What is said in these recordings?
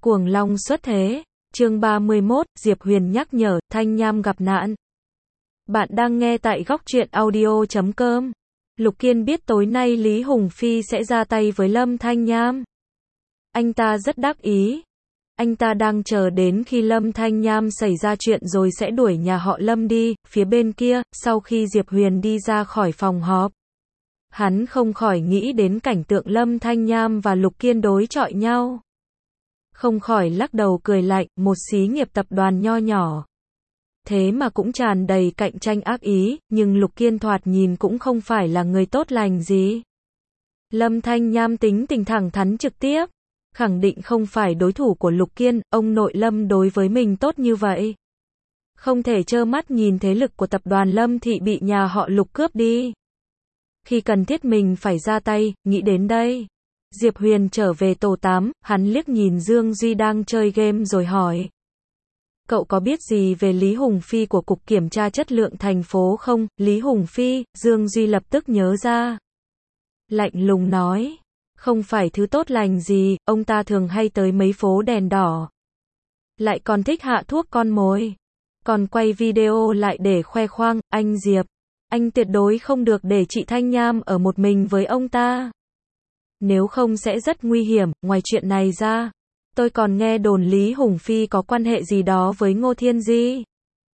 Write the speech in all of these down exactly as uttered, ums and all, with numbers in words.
Cuồng long xuất thế. Chương ba mươi mốt, Diệp Huyền nhắc nhở, Thanh Nham gặp nạn. Bạn đang nghe tại góc truyện audio chấm com. Lục Kiên biết tối nay Lý Hùng Phi sẽ ra tay với Lâm Thanh Nham. Anh ta rất đắc ý. Anh ta đang chờ đến khi Lâm Thanh Nham xảy ra chuyện rồi sẽ đuổi nhà họ Lâm đi. Phía bên kia, sau khi Diệp Huyền đi ra khỏi phòng họp, hắn không khỏi nghĩ đến cảnh tượng Lâm Thanh Nham và Lục Kiên đối chọi nhau. Không khỏi lắc đầu cười lạnh, một xí nghiệp tập đoàn nho nhỏ. Thế mà cũng tràn đầy cạnh tranh ác ý, nhưng Lục Kiên thoạt nhìn cũng không phải là người tốt lành gì. Lâm Thanh Nham tính tình thẳng thắn trực tiếp, khẳng định không phải đối thủ của Lục Kiên, ông nội Lâm đối với mình tốt như vậy. Không thể trơ mắt nhìn thế lực của tập đoàn Lâm Thị bị nhà họ Lục cướp đi. Khi cần thiết mình phải ra tay, nghĩ đến đây. Diệp Huyền trở về tổ tám, hắn liếc nhìn Dương Duy đang chơi game rồi hỏi. Cậu có biết gì về Lý Hùng Phi của Cục Kiểm tra Chất lượng thành phố không? Lý Hùng Phi, Dương Duy lập tức nhớ ra. Lạnh lùng nói. Không phải thứ tốt lành gì, ông ta thường hay tới mấy phố đèn đỏ. Lại còn thích hạ thuốc con mồi. Còn quay video lại để khoe khoang, anh Diệp. Anh tuyệt đối không được để chị Thanh Nham ở một mình với ông ta. Nếu không sẽ rất nguy hiểm. Ngoài chuyện này ra, tôi còn nghe đồn Lý Hùng Phi có quan hệ gì đó với Ngô Thiên Di,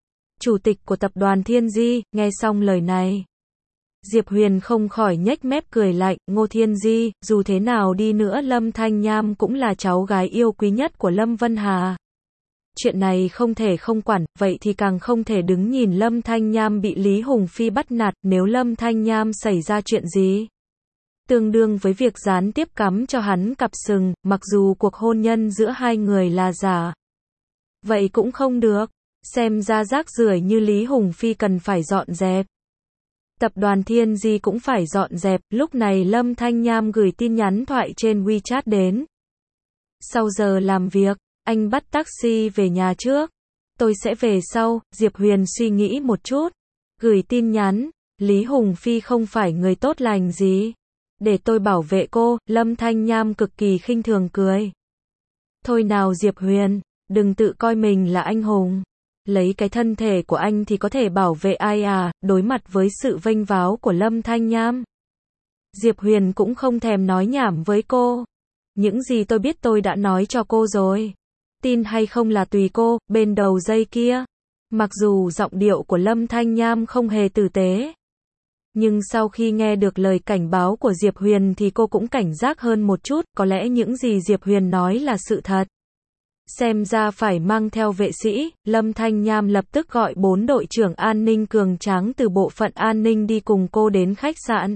chủ tịch của tập đoàn Thiên Di. Nghe xong lời này, Diệp Huyền không khỏi nhếch mép cười lạnh. Ngô Thiên Di, dù thế nào đi nữa Lâm Thanh Nham cũng là cháu gái yêu quý nhất của Lâm Vân Hà. Chuyện này không thể không quản, vậy thì càng không thể đứng nhìn Lâm Thanh Nham bị Lý Hùng Phi bắt nạt. Nếu Lâm Thanh Nham xảy ra chuyện gì, tương đương với việc gián tiếp cắm cho hắn cặp sừng, mặc dù cuộc hôn nhân giữa hai người là giả. Vậy cũng không được, xem ra rác rưởi như Lý Hùng Phi cần phải dọn dẹp. Tập đoàn Thiên Di cũng phải dọn dẹp. Lúc này Lâm Thanh Nham gửi tin nhắn thoại trên WeChat đến. Sau giờ làm việc, anh bắt taxi về nhà trước. Tôi sẽ về sau. Diệp Huyền suy nghĩ một chút. Gửi tin nhắn. Lý Hùng Phi không phải người tốt lành gì. Để tôi bảo vệ cô. Lâm Thanh Nham cực kỳ khinh thường cười. Thôi nào Diệp Huyền, đừng tự coi mình là anh hùng. Lấy cái thân thể của anh thì có thể bảo vệ ai à? Đối mặt với sự vênh váo của Lâm Thanh Nham, Diệp Huyền cũng không thèm nói nhảm với cô. Những gì tôi biết tôi đã nói cho cô rồi. Tin hay không là tùy cô. Bên đầu dây kia, mặc dù giọng điệu của Lâm Thanh Nham không hề tử tế, nhưng sau khi nghe được lời cảnh báo của Diệp Huyền thì cô cũng cảnh giác hơn một chút. Có lẽ những gì Diệp Huyền nói là sự thật. Xem ra phải mang theo vệ sĩ. Lâm Thanh Nham lập tức gọi bốn đội trưởng an ninh cường tráng từ bộ phận an ninh đi cùng cô đến khách sạn.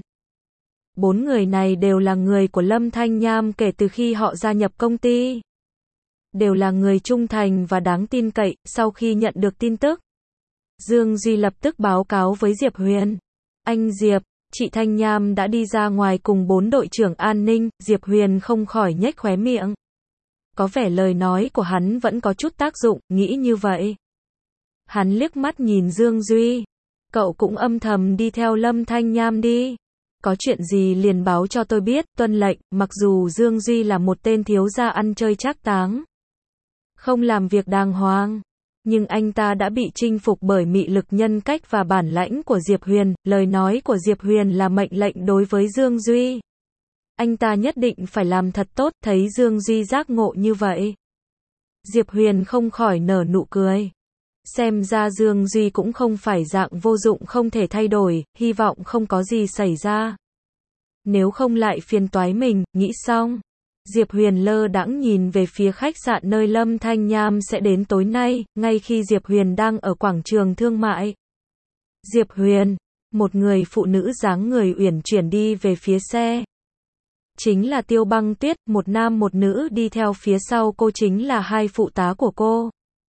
Bốn người này đều là người của Lâm Thanh Nham kể từ khi họ gia nhập công ty. Đều là người trung thành và đáng tin cậy. Sau khi nhận được tin tức, Dương Duy lập tức báo cáo với Diệp Huyền. Anh Diệp, chị Thanh Nham đã đi ra ngoài cùng bốn đội trưởng an ninh. Diệp Huyền không khỏi nhếch khóe miệng. Có vẻ lời nói của hắn vẫn có chút tác dụng, nghĩ như vậy. Hắn liếc mắt nhìn Dương Duy. Cậu cũng âm thầm đi theo Lâm Thanh Nham đi. Có chuyện gì liền báo cho tôi biết. Tuân lệnh. Mặc dù Dương Duy là một tên thiếu gia ăn chơi trác táng, không làm việc đàng hoàng, nhưng anh ta đã bị chinh phục bởi mị lực nhân cách và bản lãnh của Diệp Huyền. Lời nói của Diệp Huyền là mệnh lệnh đối với Dương Duy. Anh ta nhất định phải làm thật tốt. Thấy Dương Duy giác ngộ như vậy, Diệp Huyền không khỏi nở nụ cười. Xem ra Dương Duy cũng không phải dạng vô dụng không thể thay đổi, hy vọng không có gì xảy ra. Nếu không lại phiền toái mình. Nghĩ xong, Diệp Huyền lơ đãng nhìn về phía khách sạn nơi Lâm Thanh Nham sẽ đến tối nay. Ngay khi Diệp Huyền đang ở quảng trường thương mại, Diệp Huyền, một người phụ nữ dáng người uyển chuyển đi về phía xe. Chính là Tiêu Băng Tuyết. Một nam một nữ đi theo phía sau cô chính là hai phụ tá của cô.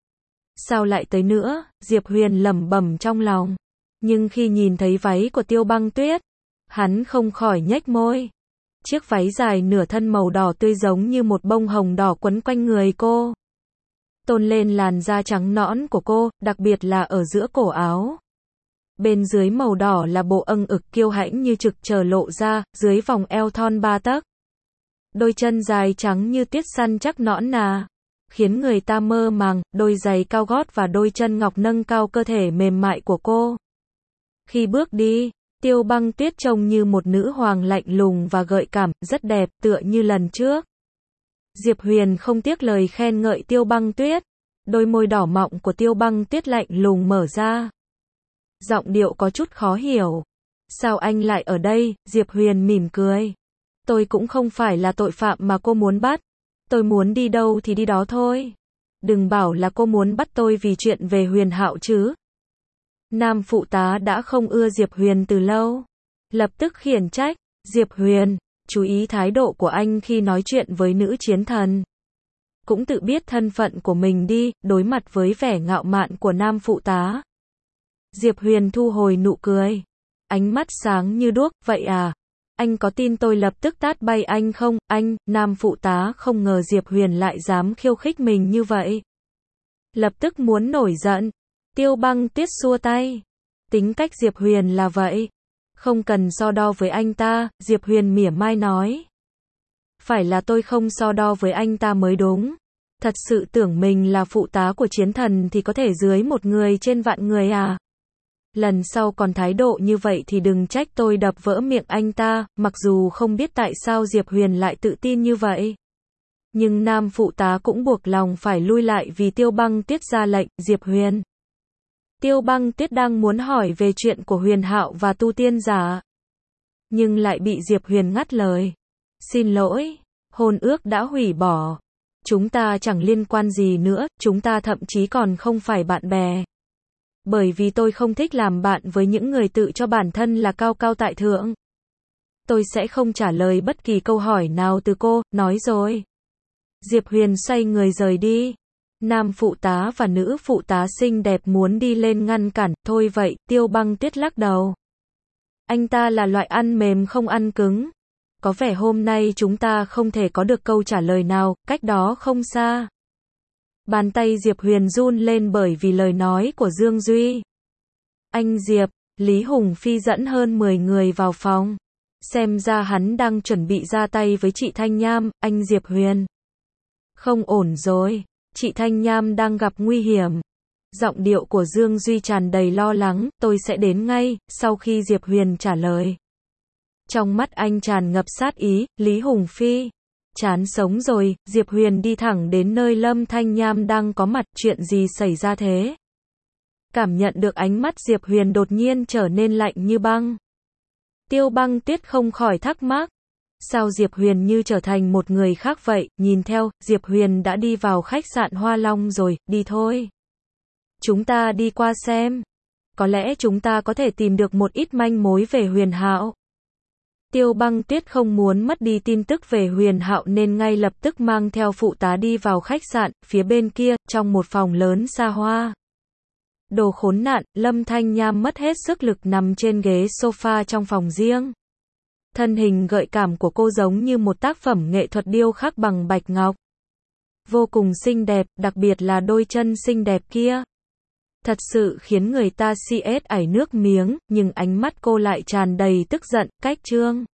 Sao lại tới nữa? Diệp Huyền lẩm bẩm trong lòng. Nhưng khi nhìn thấy váy của Tiêu Băng Tuyết, hắn không khỏi nhếch môi. Chiếc váy dài nửa thân màu đỏ tươi giống như một bông hồng đỏ quấn quanh người cô, tôn lên làn da trắng nõn của cô, đặc biệt là ở giữa cổ áo. Bên dưới màu đỏ là bộ âng ực kiêu hãnh như trực chờ lộ ra, dưới vòng eo thon ba tấc. Đôi chân dài trắng như tiết săn chắc nõn nà. khiến người ta mơ màng, đôi giày cao gót và đôi chân ngọc nâng cao cơ thể mềm mại của cô. Khi bước đi, Tiêu Băng Tuyết trông như một nữ hoàng lạnh lùng và gợi cảm, rất đẹp, tựa như lần trước. Diệp Huyền không tiếc lời khen ngợi Tiêu Băng Tuyết. Đôi môi đỏ mọng của Tiêu Băng Tuyết lạnh lùng mở ra. Giọng điệu có chút khó hiểu. Sao anh lại ở đây? Diệp Huyền mỉm cười. Tôi cũng không phải là tội phạm mà cô muốn bắt. Tôi muốn đi đâu thì đi đó thôi. Đừng bảo là cô muốn bắt tôi vì chuyện về Huyền Hạo chứ. Nam phụ tá đã không ưa Diệp Huyền từ lâu. Lập tức khiển trách. Diệp Huyền, chú ý thái độ của anh khi nói chuyện với nữ chiến thần. Cũng tự biết thân phận của mình đi, đối mặt với vẻ ngạo mạn của nam phụ tá. Diệp Huyền thu hồi nụ cười. Ánh mắt sáng như đuốc, vậy à? Anh có tin tôi lập tức tát bay anh không? Anh, nam phụ tá không ngờ Diệp Huyền lại dám khiêu khích mình như vậy. Lập tức muốn nổi giận. Tiêu Băng Tuyết xua tay. Tính cách Diệp Huyền là vậy. Không cần so đo với anh ta, Diệp Huyền mỉa mai nói. Phải là tôi không so đo với anh ta mới đúng. Thật sự tưởng mình là phụ tá của chiến thần thì có thể dưới một người trên vạn người à? Lần sau còn thái độ như vậy thì đừng trách tôi đập vỡ miệng anh ta, mặc dù không biết tại sao Diệp Huyền lại tự tin như vậy. Nhưng nam phụ tá cũng buộc lòng phải lui lại vì Tiêu Băng Tuyết ra lệnh. Diệp Huyền. Tiêu Băng Tuyết đang muốn hỏi về chuyện của Huyền Hạo và tu tiên giả. Nhưng lại bị Diệp Huyền ngắt lời. Xin lỗi, hôn ước đã hủy bỏ. Chúng ta chẳng liên quan gì nữa, chúng ta thậm chí còn không phải bạn bè. Bởi vì tôi không thích làm bạn với những người tự cho bản thân là cao cao tại thượng. Tôi sẽ không trả lời bất kỳ câu hỏi nào từ cô, nói rồi. Diệp Huyền xoay người rời đi. Nam phụ tá và nữ phụ tá xinh đẹp muốn đi lên ngăn cản, thôi vậy, Tiêu Băng Tuyết lắc đầu. Anh ta là loại ăn mềm không ăn cứng. Có vẻ hôm nay chúng ta không thể có được câu trả lời nào, cách đó không xa. Bàn tay Diệp Huyền run lên bởi vì lời nói của Dương Duy. Anh Diệp, Lý Hùng Phi dẫn hơn mười người vào phòng. Xem ra hắn đang chuẩn bị ra tay với chị Thanh Nham. Anh Diệp Huyền. Không ổn rồi, chị Thanh Nham đang gặp nguy hiểm. Giọng điệu của Dương Duy tràn đầy lo lắng. Tôi sẽ đến ngay, sau khi Diệp Huyền trả lời. Trong mắt anh tràn ngập sát ý. Lý Hùng Phi. Chán sống rồi. Diệp Huyền đi thẳng đến nơi Lâm Thanh Nham đang có mặt. Chuyện gì xảy ra thế? Cảm nhận được ánh mắt Diệp Huyền đột nhiên trở nên lạnh như băng. Tiêu Băng Tuyết không khỏi thắc mắc. Sao Diệp Huyền như trở thành một người khác vậy? Nhìn theo, Diệp Huyền đã đi vào khách sạn Hoa Long rồi. Đi thôi. Chúng ta đi qua xem. Có lẽ chúng ta có thể tìm được một ít manh mối về Huyền Hạo. Tiêu Băng Tuyết không muốn mất đi tin tức về Huyền Hạo nên ngay lập tức mang theo phụ tá đi vào khách sạn. Phía bên kia, trong một phòng lớn xa hoa. Đồ khốn nạn, Lâm Thanh Nham mất hết sức lực nằm trên ghế sofa trong phòng riêng. Thân hình gợi cảm của cô giống như một tác phẩm nghệ thuật điêu khắc bằng bạch ngọc. Vô cùng xinh đẹp, đặc biệt là đôi chân xinh đẹp kia. Thật sự khiến người ta si ết ảy nước miếng, nhưng ánh mắt cô lại tràn đầy tức giận, cách trương.